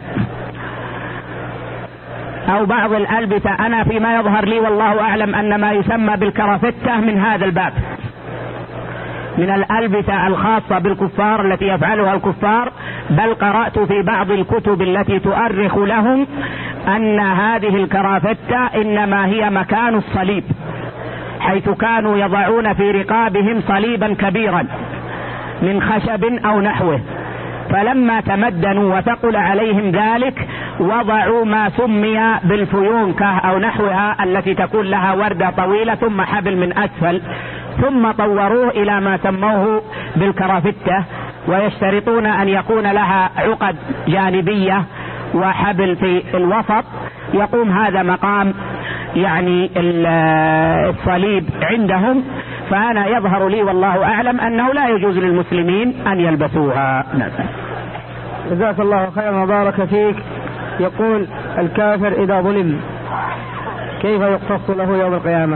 أو بعض الألبسة، أنا فيما يظهر لي والله أعلم أن ما يسمى بالكرافتة من هذا الباب، من الألبسة الخاصة بالكفار التي يفعلها الكفار. بل قرأت في بعض الكتب التي تؤرخ لهم أن هذه الكرافتة إنما هي مكان الصليب، حيث كانوا يضعون في رقابهم صليبا كبيرا من خشب أو نحوه، فلما تمدنوا وثقل عليهم ذلك وضعوا ما سمي بالفيونكة أو نحوها التي تكون لها وردة طويلة ثم حبل من أسفل، ثم طوروه إلى ما سموه بالكرافتة، ويشترطون أن يكون لها عقد جانبية وحبل في الوسط يقوم هذا مقام يعني الصليب عندهم. فأنا يظهر لي والله أعلم أنه لا يجوز للمسلمين أن يلبسوها. جزاك الله خيرا وبارك فيك. يقول الكافر إذا ظلم كيف يقتص له يوم القيامة؟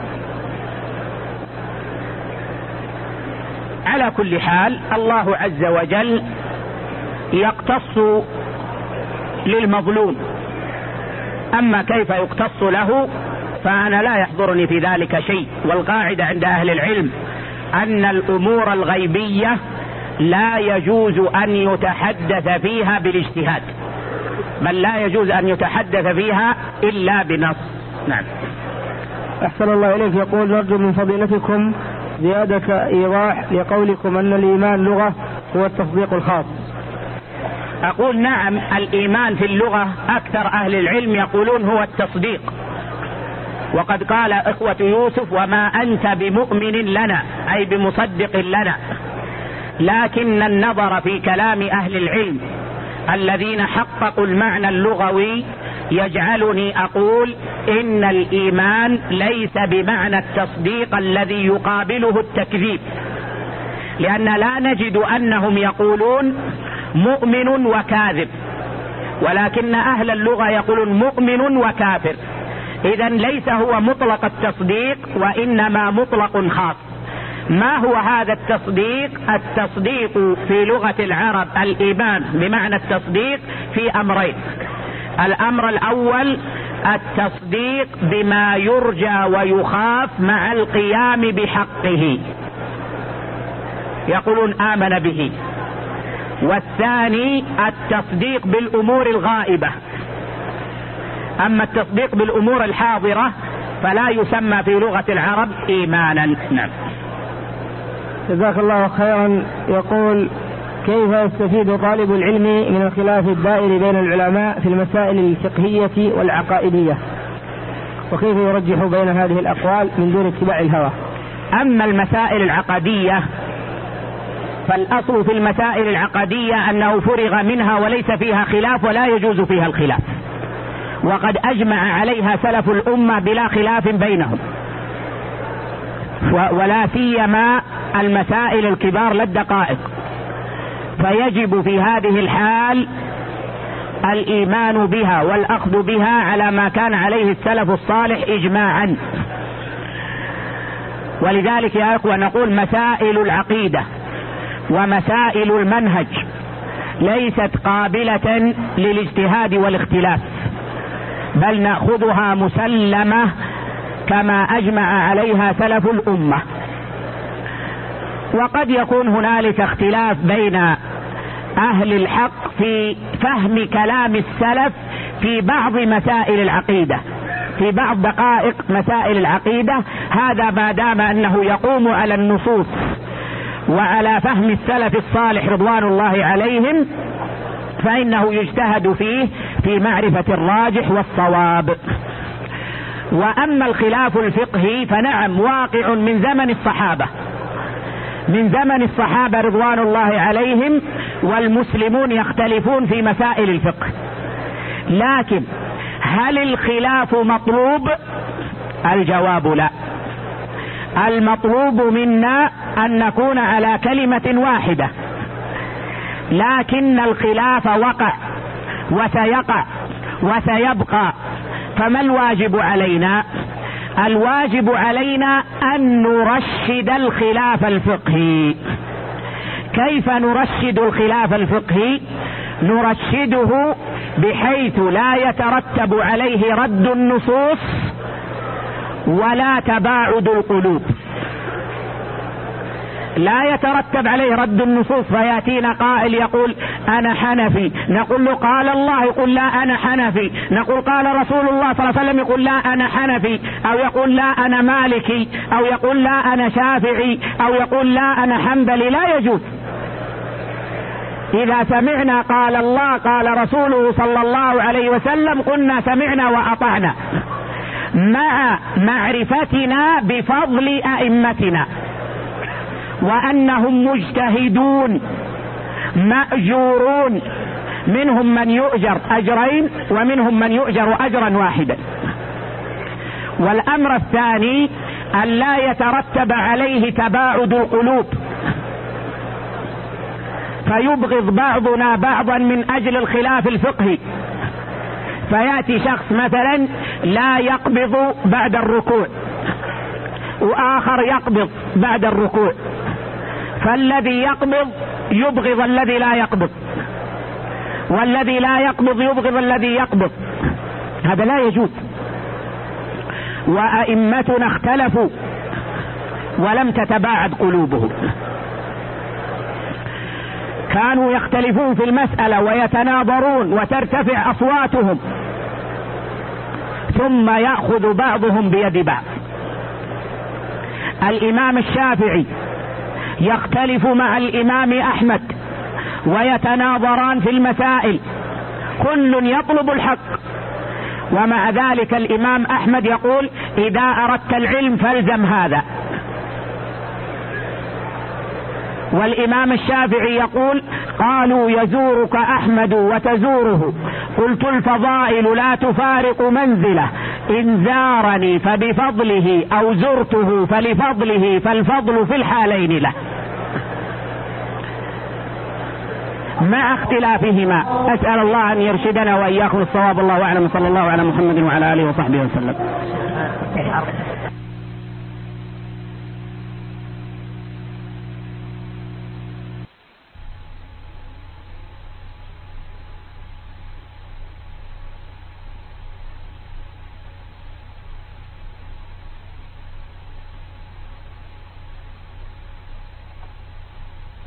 على كل حال الله عز وجل يقتص للمظلوم، أما كيف يقتص له فأنا لا يحضرني في ذلك شيء. والقاعدة عند أهل العلم أن الأمور الغيبية لا يجوز أن يتحدث فيها بالاجتهاد، بل لا يجوز أن يتحدث فيها إلا بنص. نعم. أحسن الله إليك. يقول نرجو من فضيلتكم زيادة إيضاح لقولكم أن الإيمان لغة هو التصديق الخاص. أقول نعم، الإيمان في اللغة أكثر أهل العلم يقولون هو التصديق، وقد قال إخوة يوسف وما أنت بمؤمن لنا أي بمصدق لنا. لكن النظر في كلام أهل العلم الذين حققوا المعنى اللغوي يجعلني أقول إن الإيمان ليس بمعنى التصديق الذي يقابله التكذيب، لأن لا نجد أنهم يقولون مؤمن وكاذب، ولكن أهل اللغة يقولون مؤمن وكافر. إذن ليس هو مطلق التصديق وإنما مطلق خاص. ما هو هذا التصديق؟ التصديق في لغة العرب الإيمان بمعنى التصديق في أمرين. الأمر الأول التصديق بما يرجى ويخاف مع القيام بحقه، يقولون آمن به. والثاني التصديق بالأمور الغائبة. أما التصديق بالأمور الحاضرة فلا يسمى في لغة العرب إيمانا. نعم. جزاك الله خيرا. يقول كيف يستفيد طالب العلم من الخلاف الدائر بين العلماء في المسائل الفقهية والعقائدية، وكيف يرجح بين هذه الأقوال من دون اتباع الهوى؟ أما المسائل العقدية فالأصل في المسائل العقدية أنه فرغ منها وليس فيها خلاف ولا يجوز فيها الخلاف، وقد أجمع عليها سلف الأمة بلا خلاف بينهم، ولا سيما المسائل الكبار لا الدقائق. فيجب في هذه الحال الإيمان بها والأخذ بها على ما كان عليه السلف الصالح إجماعا. ولذلك يا أخوة نقول مسائل العقيدة ومسائل المنهج ليست قابلة للاجتهاد والاختلاف، بل نأخذها مسلمة كما أجمع عليها سلف الأمة. وقد يكون هنالك اختلاف بين أهل الحق في فهم كلام السلف في بعض مسائل العقيدة، في بعض دقائق مسائل العقيدة. هذا ما دام أنه يقوم على النصوص وعلى فهم السلف الصالح رضوان الله عليهم فإنه يجتهد فيه في معرفة الراجح والصواب. وأما الخلاف الفقهي فنعم واقع من زمن الصحابة، من زمن الصحابة رضوان الله عليهم، والمسلمون يختلفون في مسائل الفقه. لكن هل الخلاف مطلوب؟ الجواب لا. المطلوب منا أن نكون على كلمة واحدة، لكن الخلاف وقع وسيقع وسيبقى. فما الواجب علينا؟ الواجب علينا أن نرشد الخلاف الفقهي. كيف نرشد الخلاف الفقهي؟ نرشده بحيث لا يترتب عليه رد النصوص ولا تباعد القلوب. لا يترتب عليه رد النصوص فيأتينا قائل يقول أنا حنفي، نقول له قال الله، يقول لا أنا حنفي. نقول قال رسول الله صلى الله عليه وسلم، يقول لا أنا حنفي. أو يقول لا أنا مالكي، أو يقول لا أنا شافعي، أو يقول لا أنا حنبلي. لا يجوز. إذا سمعنا قال الله قال رسوله صلى الله عليه وسلم قلنا سمعنا وأطعنا، مع معرفتنا بفضل أئمتنا وأنهم مجتهدون مأجورون، منهم من يؤجر أجرين ومنهم من يؤجر أجرا واحدا. والأمر الثاني أن لا يترتب عليه تباعد القلوب فيبغض بعضنا بعضا من أجل الخلاف الفقهي. فيأتي شخص مثلا لا يقبض بعد الركوع وآخر يقبض بعد الركوع، فالذي يقبض يبغض الذي لا يقبض، والذي لا يقبض يبغض الذي يقبض. هذا لا يجوز. وأئمتنا اختلفوا ولم تتباعد قلوبهم، كانوا يختلفون في المسألة ويتناظرون وترتفع أصواتهم، ثم يأخذ بعضهم بيد بعض. الإمام الشافعي يختلف مع الإمام أحمد ويتناظران في المسائل، كل يطلب الحق، ومع ذلك الإمام أحمد يقول إذا أردت العلم فالزم هذا، والإمام الشافعي يقول قالوا يزورك أحمد وتزوره، قلت الفضائل لا تفارق منزله، إن زارني فبفضله أو زرته فلفضله، فالفضل في الحالين له. مع اختلافهما أسأل الله أن يرشدنا وإياكم الصواب. الله أعلم، صلى الله على محمد وعلى آله وصحبه وسلم.